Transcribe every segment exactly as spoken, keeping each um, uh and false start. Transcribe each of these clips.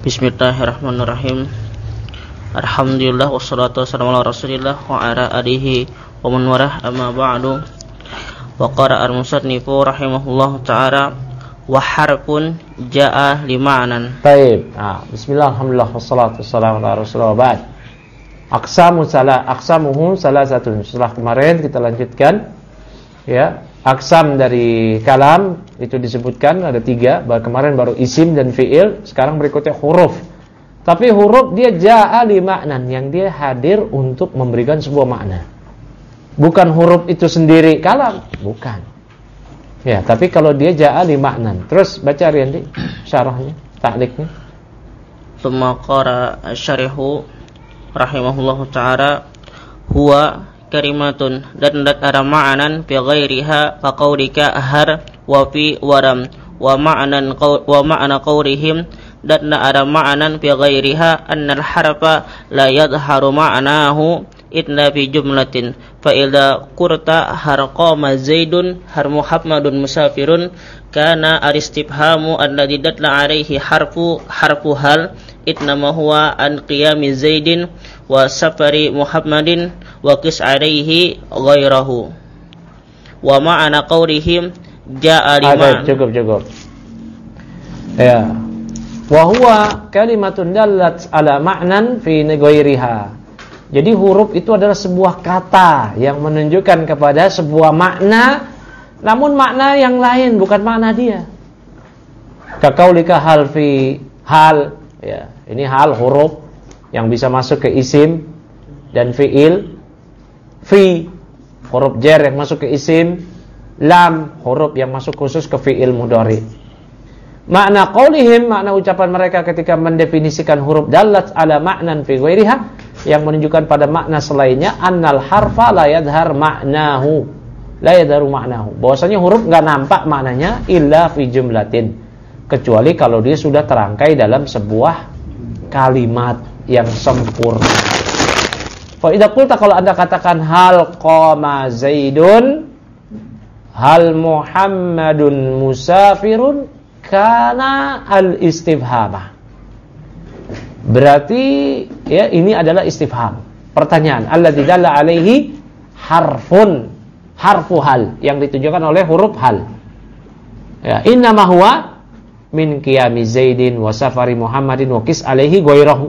Bismillahirrahmanirrahim. Alhamdulillah wassalatu wassalamu ala Rasulillah wa ala alihi wa man walah, amma ba'du. Wa qara'a al-musannifu rahimahullahu ta'ala wa harfun jaa'a lima'nan. Baik. Nah, bismillah, alhamdulillah wassalatu wassalamu ala Rasulillah wa ba'd. Aqsamu salah aqsamuhu salah satu. Setelah kemarin kita lanjutkan ya, aqsam dari kalam itu disebutkan ada tiga. Kemarin baru isim dan fi'il, sekarang berikutnya huruf. Tapi huruf dia jaa'a li ma'nan, yang dia hadir untuk memberikan sebuah makna. Bukan huruf itu sendiri kalam, bukan. Ya, tapi kalau dia jaa'a li ma'nan. Terus baca Riyandi syarahnya, ta'liqnya. Tsumma qara asy-syarihu rahimahullahu ta'ala huwa kalimatun dan dat ada ma'anan fi ghairiha fa qaulika har wa fi waram wa ma'anan wa ma'ana qaulihim dan ada ma'anan fi ghairiha annal harfa la yadhharu ma'nahu illa fi jumlatin fa idza qurta har qama zaidun har muhammadun musafirun kana aristifhamu alladhi datla alaihi harfu harfu hal itnama huwa an qiyami zaidin wa safari muhammadin wa qis alaihi ghairahu wa ma'ana qaulihim ja'a lima. Cukup cukup ya, wa huwa kalimatun dallat ala ma'nan fi ghairiha. Jadi huruf itu adalah sebuah kata yang menunjukkan kepada sebuah makna, namun makna yang lain, bukan makna dia. Kaqaulika hal fi hal ya, ini hal huruf yang bisa masuk ke isim dan fi'il. Fi huruf jar yang masuk ke isim, lam huruf yang masuk khusus ke fi'il mudhari. Makna qaulihim, makna ucapan mereka ketika mendefinisikan huruf dallat ala ma'nan fi ghairiha, yang menunjukkan pada makna selainnya, annal harfa la yadhhar ma'nahu, la yadharu ma'nahu, bahwasanya huruf enggak nampak maknanya illa fi jumlatin, kecuali kalau dia sudah terangkai dalam sebuah kalimat yang sempurna. Fa idza qulta, kalau Anda katakan hal qama zaidun, hal muhammadun musafirun, kana al-istifhamah. Berarti ya, ini adalah istifham, pertanyaan. Alladzi dalla alaihi harfun, harfu hal, yang ditujukan oleh huruf hal. Ya, innama huwa min qiyami zaidin wa safari muhammadin wa qis alaihi ghairahu.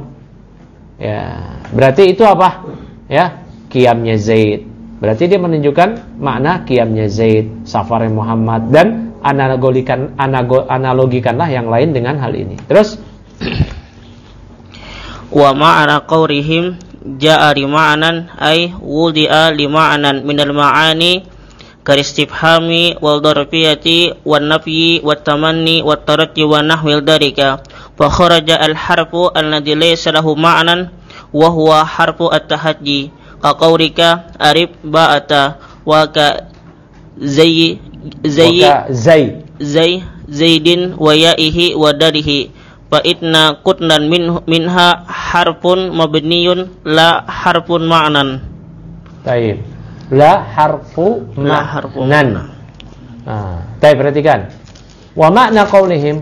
Ya, berarti itu apa? Ya, qiyamnya Zaid. Berarti dia menunjukkan makna qiyamnya Zaid, safari Muhammad, dan analogikan analogikanlah yang lain dengan hal ini. Terus wa ma'ana qaulihim ja'a li ma'anan ay wudi'a li ma'anan minal ma'ani karistifhami wal darfiyati wan nafyi wat tamanni wat taratti wa nahwil dalika fa kharaja al harfu alladhi laysa lahu ma'nan wa huwa harfu at-tahaddi ka qaulika arif ba'ata wa ka zay zay zay zay zaidin wa ya'ihi wa dalihi fa itna qutnan min minha harfun mabniyun la harfun ma'nan. Baik. La harfu ma'nan. Nah, baik, perhatikan. Wa makna qaulihim,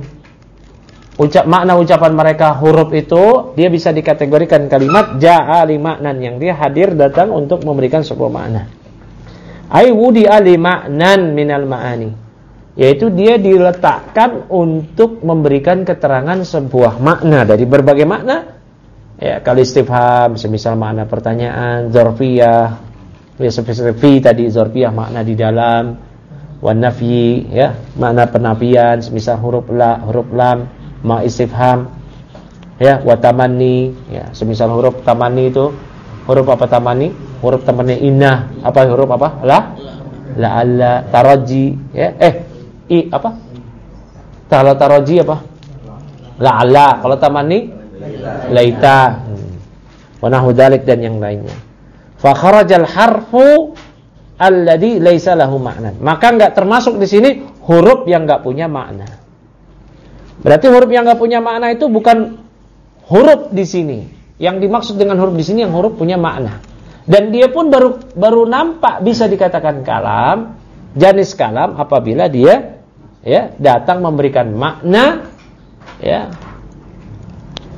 ucap makna ucapan mereka huruf itu dia bisa dikategorikan kalimat jaa'a li ma'nan, yang dia hadir datang untuk memberikan sebuah makna. Ai wudi'a li ma'nan minal ma'ani, yaitu dia diletakkan untuk memberikan keterangan sebuah makna dari berbagai makna. Ya, kal istifham, semisal makna pertanyaan, dzarfiyah, ya seperti fi tadi dzarfiyah makna di dalam, wan nafyi ya, makna penafian, semisal huruf la, huruf lam, ma istifham ya, wa tamanni ya, semisal huruf tamanni itu huruf apa tamanni? Huruf tamanni inna, apa huruf apa? La la alla taraji ya, eh I apa? Kalau taraji apa? La'alla. Kalau tamanni laita. Wa nahu dzalik, dan yang lainnya. Fa kharajal harfu alladhi laisa lahu ma'nan. Maka enggak termasuk di sini huruf yang enggak punya makna. Berarti huruf yang enggak punya makna itu bukan huruf di sini. Yang dimaksud dengan huruf di sini yang huruf punya makna. Dan dia pun baru baru nampak bisa dikatakan kalam, jenis kalam apabila dia ya datang memberikan makna ya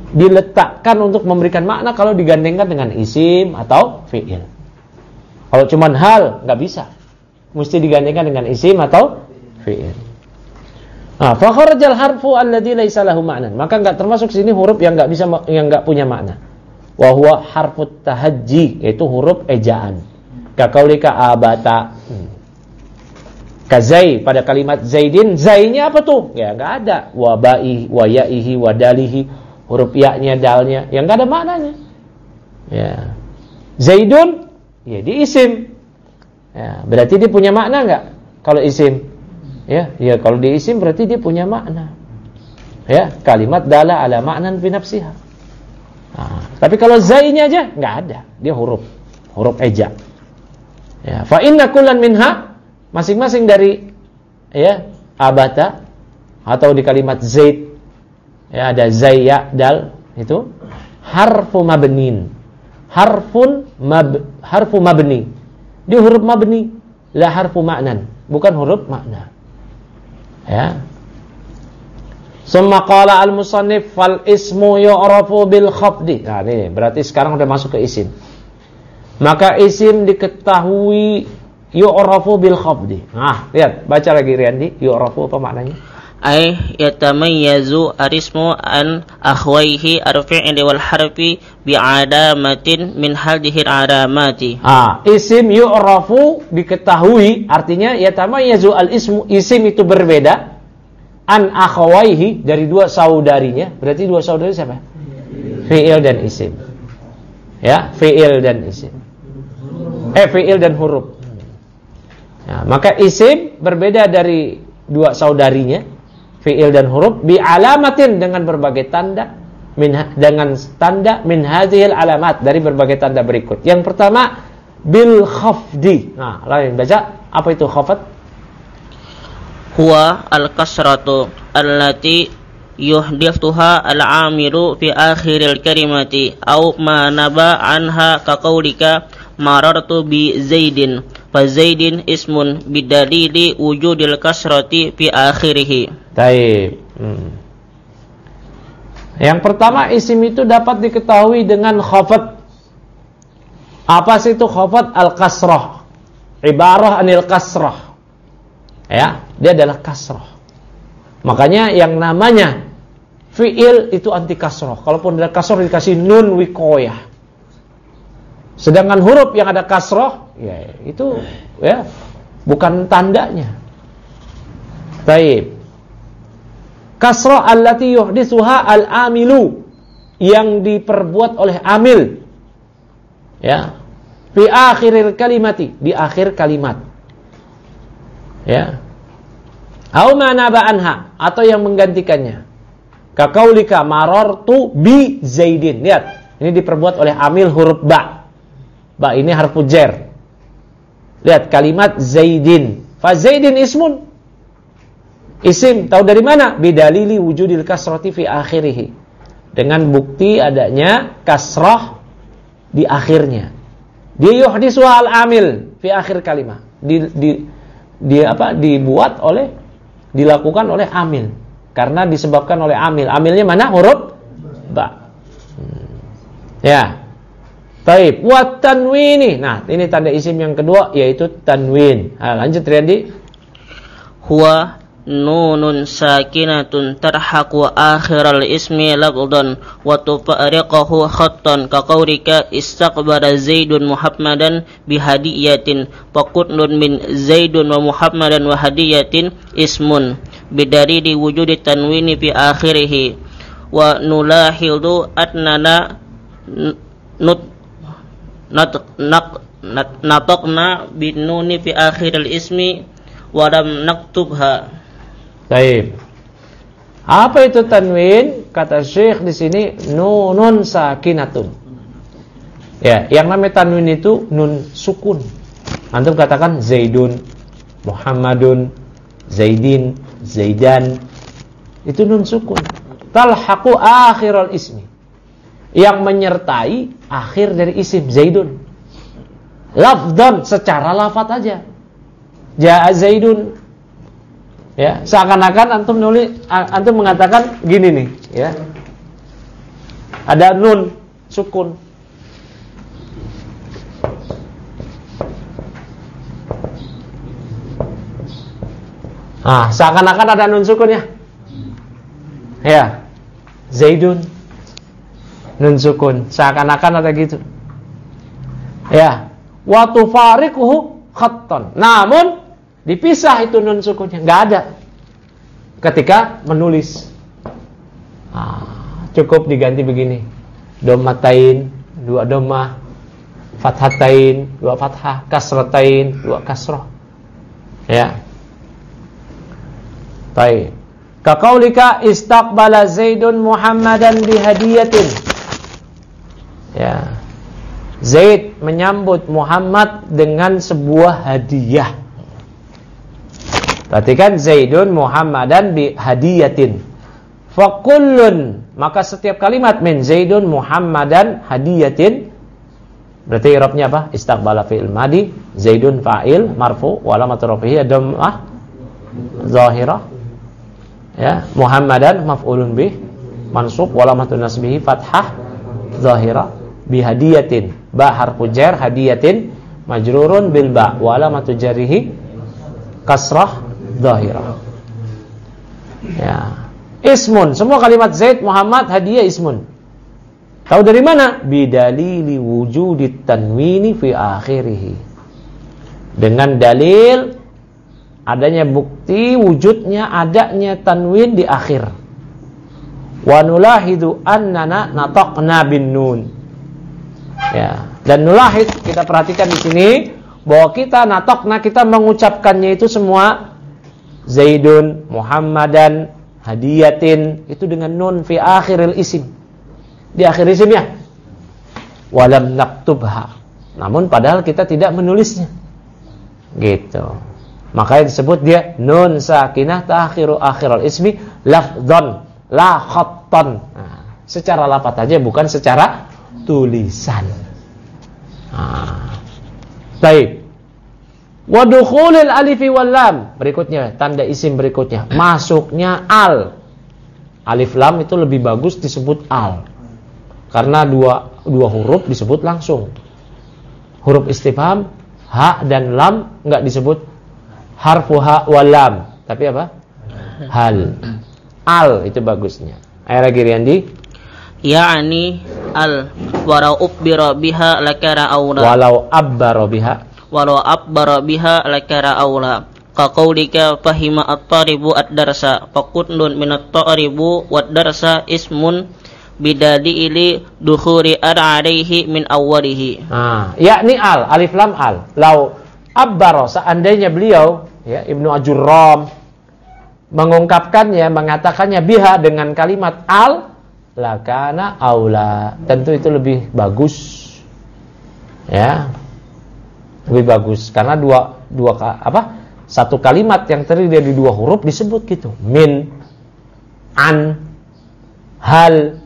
diletakkan untuk memberikan makna kalau digandengkan dengan isim atau fi'il. Kalau cuman hal nggak bisa, mesti digandengkan dengan isim atau fi'il. Nah, fa kharajal harfu alladzi laisa lahu ma'nan. Maka enggak termasuk sini huruf yang enggak bisa yang enggak punya makna. Wa huwa harfut tahajji, yaitu huruf ejaan. Ka qaulika abata. Hmm. Kazai pada kalimat zaidin, zainya apa tuh? Ya enggak ada. Wa ba'i wa ya'ihi wa dalihi, huruf ya-nya, dalnya, yang enggak ada maknanya. Ya. Zaidun, ya di isim. Ya, berarti dia punya makna enggak kalau isim? Ya, ya kalau di isim berarti dia punya makna. Ya, kalimat dala ala ma'nan fi nafsiha. Nah, tapi kalau zainya aja enggak ada, dia huruf, huruf eja. Ya, fa inna kullan minha, masing-masing dari ya abata atau di kalimat zaid ya ada zai ya dal itu harfu mabnin. Harfun mab harfu mabni. Dia huruf mabni, la harfu ma'nan, bukan huruf makna. Ya. Summa qala al-musannif fal ismu yu'rafu bil khafdi. Nah, ini berarti sekarang udah masuk ke isim. Maka isim diketahui yu'rafu bil khafdi. Nah, lihat, baca lagi Riyandi, yu'rafu apa maknanya? Ay yatamayyazu arismu an akhwaihi arfi'li wal harfi bi'adamatin min hadhihi al-adamati. Ah, isim yu'rafu diketahui, artinya yatamayyazu al-ismu, isim itu berbeda an akhwaihi dari dua saudarinya. Berarti dua saudari siapa? Fi'il dan isim. Ya, fi'il dan isim. Eh, fi'il dan huruf. Ya, maka isim berbeda dari dua saudarinya, fi'il dan huruf, bi alamatin dengan berbagai tanda, min dengan tanda min hadhil alamat dari berbagai tanda berikut. Yang pertama bil khafdi. Nah, lain baca, apa itu khafat? Huwa al-kasratu allati yuhdithuha al-amiru fi akhiril kalimati aw ma naba anha ka qaulika marartu bi zaidin fa zaidin ismun bidalili wujudil kasrati fi akhirih. Baik. Hmm. Yang pertama, isim itu dapat diketahui dengan khafat. Apa sih itu khafat? Al-kasrah. Ibarah anil kasrah. Ya, dia adalah kasrah. Makanya yang namanya fi'il itu anti kasrah. Kalaupun ada kasrah dikasih nun wikoyah. Sedangkan huruf yang ada kasrah, ya itu ya bukan tandanya. Baik. Kasrah allati yuhdithuha al-amilu, yang diperbuat oleh amil. Ya. Fi akhiril kalimati, di akhir kalimat. Ya. Au ma naba anha, atau yang menggantikannya. Ka qaulika marartu bi zaidin. Lihat, ini diperbuat oleh amil huruf ba. Ba ini harfu jar. Lihat kalimat zaidin. Fa zaidin ismun. Isim, tahu dari mana? Bidalili wujudil kasrati fi akhirih. Dengan bukti adanya kasrah di akhirnya. Dia yuhdithu al-amil fi akhir kalimat. Di, di, di apa? Dibuat oleh, dilakukan oleh amil. Karena disebabkan oleh amil. Amilnya mana? Huruf ba. Hmm. Ya. Baik, wa tanwini. Nah, ini tanda isim yang kedua yaitu tanwin. Nah, lanjut Riyandi. Huwa nunun sakinatun tarhaqu akhiral ismi lafdhan wa tufariqahu khattan ka qaulika istaqbala zaidun muhammadan bihadiyatin faqutnun min zaidun wa muhammadan wa hadiyatin ismun bidalili wujudi tanwini fi akhirih wa nulahidu atnana nut nat nak nataqna bin nuni fi akhiril ismi wa lam naktubha. Baik. Apa itu tanwin? Kata Syekh di sini nunun sakinatun. Ya, yang namanya tanwin itu nun sukun. Antum katakan Zaidun, Muhammadun, Zaidin, Zaidan. Itu nun sukun. Talhaqu akhiral ismi. Yang menyertai akhir dari isim Zaidun. Lafdhan, secara lafaz aja. Ja'a Zaidun. Ya, seakan-akan antum nulis, antum mengatakan gini nih, ya. ada nun sukun. Ah, seakan-akan ada nun sukun ya. Ya. Zaidun nun sukun, seakan-akan ada gitu. Ya. Wa tufariquhu khattan. Namun dipisah itu nun sukunnya, enggak ada ketika menulis. Ah, cukup diganti begini. Dommatain, dua domah, fathatain, dua fathah, kasratain, dua kasrah. Ya. Baik. Kaqaulika istaqbala Zaidun Muhammadan bihadiyatin. Ya. Zaid menyambut Muhammad dengan sebuah hadiah. Perhatikan, Zaidun Muhammadan bihadiyatin. Fakullun, maka setiap kalimat min Zaidun Muhammadan hadiyatin, berarti i'rabnya apa? Istaqbala fi'il madi, Zaidun fa'il marfu wa alamatu rafihi dhammah zahirah. Ya, Muhammadan maf'ulun bih mansub wa alamatu nasbihi fathah zahirah, bihadiyatin ba harfu jar, hadiyatin majrurun bil ba wa alamatu jarrihi kasrah zahirah. Ya. Ismun, semua kalimat Zaid, Muhammad, hadiah ismun. Tahu dari mana? Bidalili wujudit tanwini fi akhirih. Dengan dalil adanya bukti wujudnya adanya tanwin di akhir. Wa nulahidu annana nataqna bin nun. Ya, dan nulahid, kita perhatikan di sini bahwa kita nataqna, kita mengucapkannya itu semua Zaidun, Muhammadan, hadiyatin, itu dengan nun fi akhiril isim, di akhir isimnya. Walam naktubha, namun padahal kita tidak menulisnya, gitu. Makanya disebut dia nun sakinah ta'khiru akhiral ismi lafdhan la khattan. Nah, secara lafaz aja, bukan secara tulisan. Nah, baik. Wa dukhulil alifi wal lam, berikutnya tanda isim berikutnya, masuknya al. Alif lam itu lebih bagus disebut al, karena dua dua huruf disebut langsung. Huruf istifham ha dan lam enggak disebut harfu ha wal lam, tapi apa? Hal. Al itu bagusnya. Ayo lagi Riyandi. Ya'ni al walau ubbira biha lakara aula. Walau abbara biha. Walau abbara biha lakara aula. Kaqaulika fahima at-taribu ad-darsa faqutnun min at-taribu wad-darsa ismun bidadi ili dukhuri ar-alaihi min awwalihi. Ah, yakni al, alif lam al. Lau abbara, seandainya beliau ya Ibnu Ajurram mengungkapkannya, mengatakannya biha dengan kalimat al, lakana aula, tentu itu lebih bagus. Ya. Lebih bagus karena dua dua apa? Satu kalimat yang terdiri dari dua huruf disebut gitu. Min, an, hal.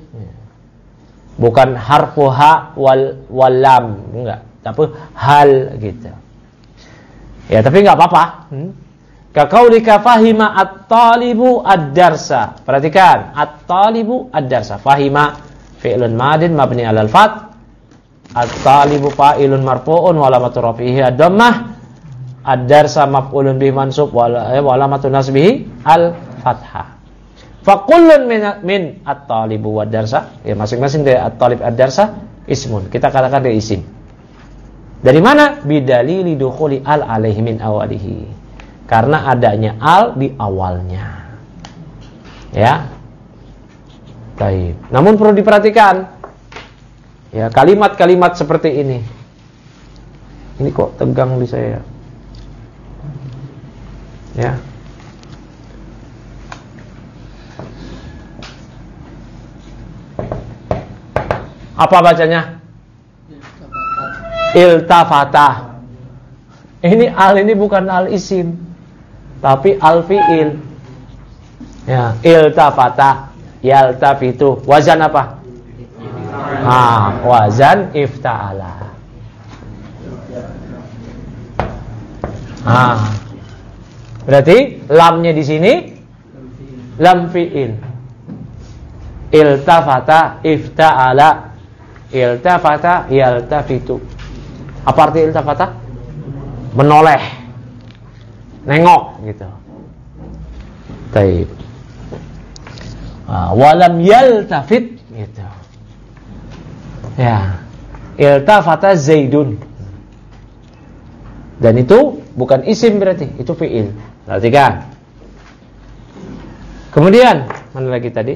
Bukan harfu ha wal walam, enggak, tapi hal gitu. Ya, tapi enggak apa-apa. Hmm? Kaqaulika fahima at-talibu ad-darsa. Perhatikan, at-talibu ad-darsa. Fahima fi'lun madin mabni 'alal fath. At-talibu fa'ilun marfu'un wa alamatu rafihi ad-dhammah. Ad-darsa maf'ulun bihi mansub wa alamatu nasbihi al-fathah. Fa kullun min, min at-talibu wad-darsa, ya masing-masing dari at-talib ad-darsa ismun. Kita katakan dia isim. Dari mana? Bidalili dukhuli al alaihi min awalihi. Karena adanya al di awalnya. Ya. Baik. Namun perlu diperhatikan ya, kalimat-kalimat seperti ini. Ini kok tegang di saya. Ya. Apa bacanya? Iltafata. Ini al ini bukan al isim, tapi al fiil. Ya, iltafata, yaltafitu. Wazan apa? Ah, wazan ifta'ala. Ah. Berarti lamnya di sini lam fiil. Iltafata, ifta'ala. Iltafata, yaltafitu. Apa arti iltafata? Menoleh, nengok gitu. Taib. Ah, walam yaltafit gitu. Ya. Iltafata Zaidun. Dan itu bukan isim berarti, itu fi'il. Perhatikan. Kemudian, mana lagi tadi?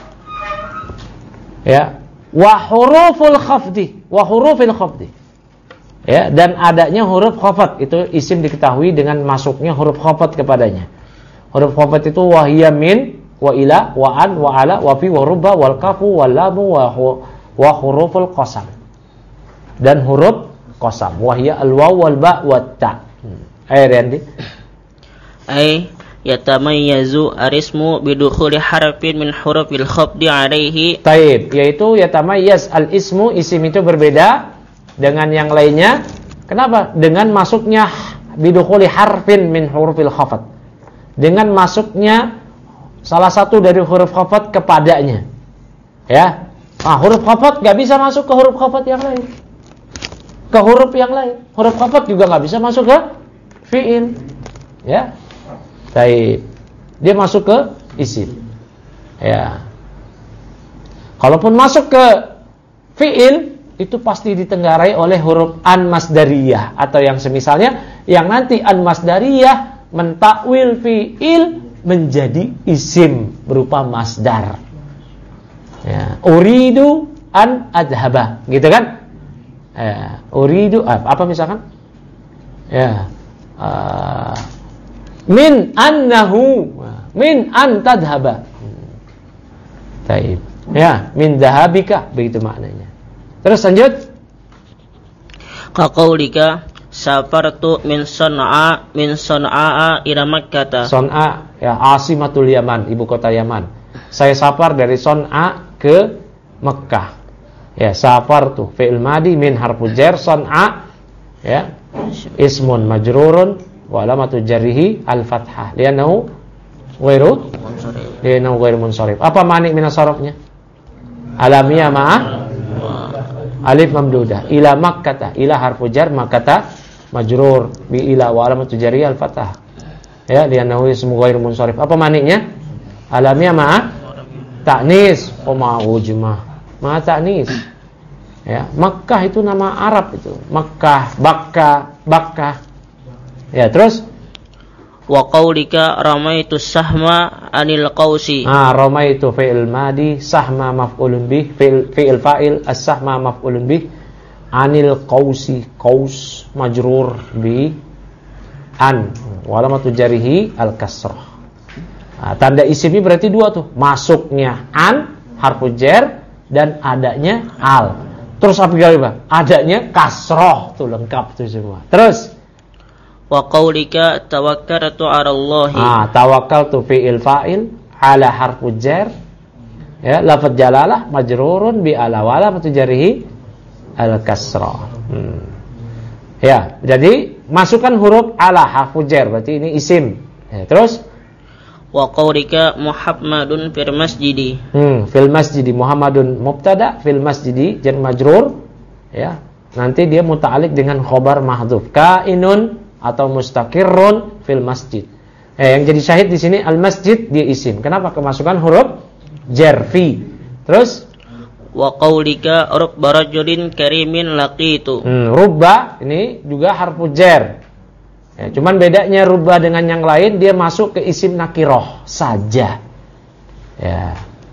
Ya, wa huruful khafdi, wa hurufil khafdi. Ya, dan adanya huruf khafat, itu isim diketahui dengan masuknya huruf khafat kepadanya. Huruf khafat itu wahiyya min, wa ila, wa an, wa ala, wa fi, wa rubba, wal kafu, wal lamu, wa, wa huruful qasam. Dan huruf qasam, wahiyya al waw wal ba wat ta. Ayo Randy. Ai yatamayyazu arismu bidukhuli harfin min hurufil khafdi alaihi. Taib, yaitu yatamayyaz al ismu, isim itu berbeda dengan yang lainnya. Kenapa? Dengan masuknya bidukhuli harfin min hurufil khafat. Dengan masuknya salah satu dari huruf khafat kepadanya. Ya. Ah, huruf khafat enggak bisa masuk ke huruf khafat yang lain. Ke huruf yang lain. Huruf khafat juga enggak bisa masuk ke fi'il. Ya. Taib. Dia masuk ke isim. Ya. Kalaupun masuk ke fi'il, itu pasti ditenggarai oleh huruf an masdariyah atau yang semisalnya, yang nanti an masdariyah mentakwil fi'il menjadi isim berupa masdar. Ya. Uridu an adhaba, gitu kan? Ya. Uridu apa misalkan? Ya. Uh, min annahu, min an tadhaba. Taib. Ya, min dhahabika, begitu maknanya. Terus lanjut. Kaqaulika safartu min San'a min San'a ila Makkah. San'a ya asimatul Yaman, ibu kota Yaman. Saya safar dari San'a ke Mekah. Ya, safartu fi'il madi min harfu jar, San'a ya ismun majrurun wa alamatu jarrihi al-fathah li'annahu ghairu li'annahu ghairu munsharif. Apa mani min asharafnya? Alamiya ma'ah alif mamdudah. Ila Makkah, ila harfu jar, Makkah majrur bi ila wa alamatu jarrihi al-fathah. Ya, li'annahu ismu ghairu munsharif. Apa maninya? Alamiya ma'ah ta'nis, wa ma'ujmah. Ma'a ta'nis. Ya, Makkah itu nama Arab itu. Makkah, Bakka, Bakkah. Ya, terus wa qaulika ramaitu sahma anil qausi. Ah, ramaitu fi'il madi, sahma maf'ulun bih, fi'il fi'il fa'il, as-sahma maf'ulun bih, anil qausi, qaus majrur bi an, wa alamatu jarrihi al-kasrah. Nah, tanda isim ini berarti dua tuh, masuknya an harfu jar dan adanya al. Terus apa gimana? Adanya kasroh, tuh lengkap tuh semua. Terus wa qaulika tawakkaltu 'ala Allah. Ah, tawakkaltu fi'il fa'il ala harfu jar. Ya, lafaz jalalah majrurun bi ala wa alamatu jarrihi al kasrah. Hmm. Ya, jadi masukkan huruf ala harfu jar, berarti ini isim. Ya, terus wa qaulika Muhammadun fil masjidi. Hmm, fil masjidi Muhammadun mubtada, fil masjidi jar majrur. Ya, nanti dia muta'alliq dengan khabar mahdhuf. Kainun atau mustaqirrun fil masjid. Eh, yang jadi syahid di sini al masjid dia isim. Kenapa? Kemasukan huruf jar fi. Terus wa qaulika rubba rajulin karimin laqitu. Hmm, rubba ini juga harfu jar. Ya, cuman bedanya rubba dengan yang lain, dia masuk ke isim nakiroh saja. Ya.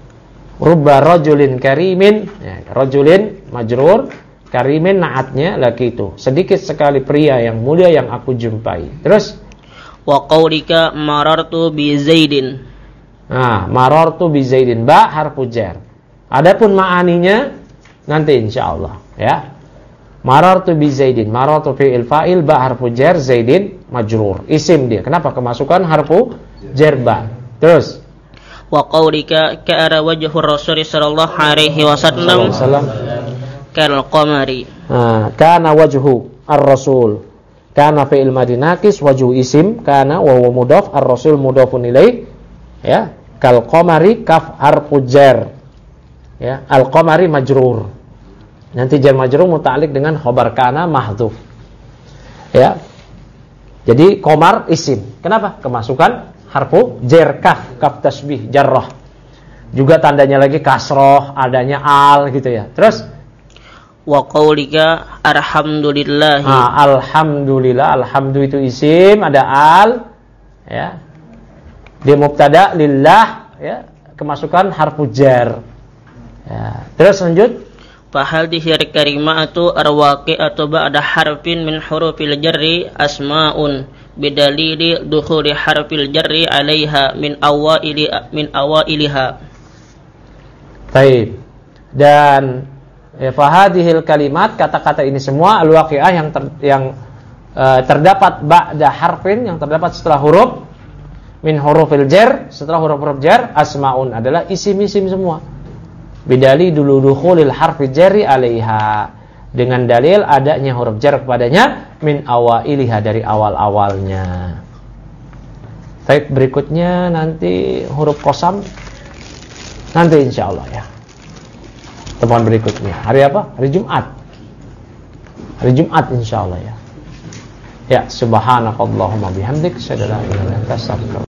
Rubba rajulin karimin, ya, rajulin majrur, karimin naatnya laki itu. Sedikit sekali pria yang mulia yang aku jumpai. Terus wa qaulika marartu bi Zaidin. Nah, marartu bi Zaidin, ba harfu jar. Adapun ma'aninya nanti insyaallah, ya. Marartu bi Zaidin, marartu fi'il fa'il, ba harfu jar, Zaidin majrur. Isim dia. Kenapa? Kemasukan harfu jar ba. Terus wa qaulika ka'ara wajhu Rasul sallallahu alaihi wasallam kal qamari. Nah, kana wajhu ar-rasul. Kana fi'il madi naqis, wajhu isim, kana wa huwa mudhaf, ar-rasul mudhafun ilaih. Ya, kal qamari kaf harfu jar. Ya, al-qamari majrur. Nanti jar majrur muta'alliq dengan khabar kana mahdhuf. Ya. Jadi qamar isim. Kenapa? Kemasukan harfu jar kaf, kaf tasbih jarrah. Juga tandanya lagi kasroh, adanya al gitu ya. Terus wa qaulika alhamdulillah. Nah, alhamdulillah, alhamdu itu isim, ada al ya. Dia mubtada lillah ya, kemasukan harfu jar. Ya. Terus lanjut. Fa hadhihi kalimatu arwaqi'atu ba'da harfin min hurufil jarri asma'un bidalili dukhuli harfil jarri 'alaiha min awaili min awailiha. Baik. Dan ya, fahadihil kalimat, kata-kata ini semua al-waqi'ah yang ter, yang uh, terdapat ba'da harfin, yang terdapat setelah huruf min hurufil jar, setelah huruf-huruf jar, asmaun adalah isim-isim semua. Bidali dulu dukhulil harfi jarri 'alaiha, dengan dalil adanya huruf jar kepadanya min awailiha, dari awal-awalnya. Baik, berikutnya nanti huruf qasam. Nanti insyaallah ya. Temuan berikutnya. Hari apa? Hari Jumat. Hari Jumat insyaallah ya. Ya, subhanakallahumma bihamdik, asyhadu an la ilaha illa anta, astaghfiruka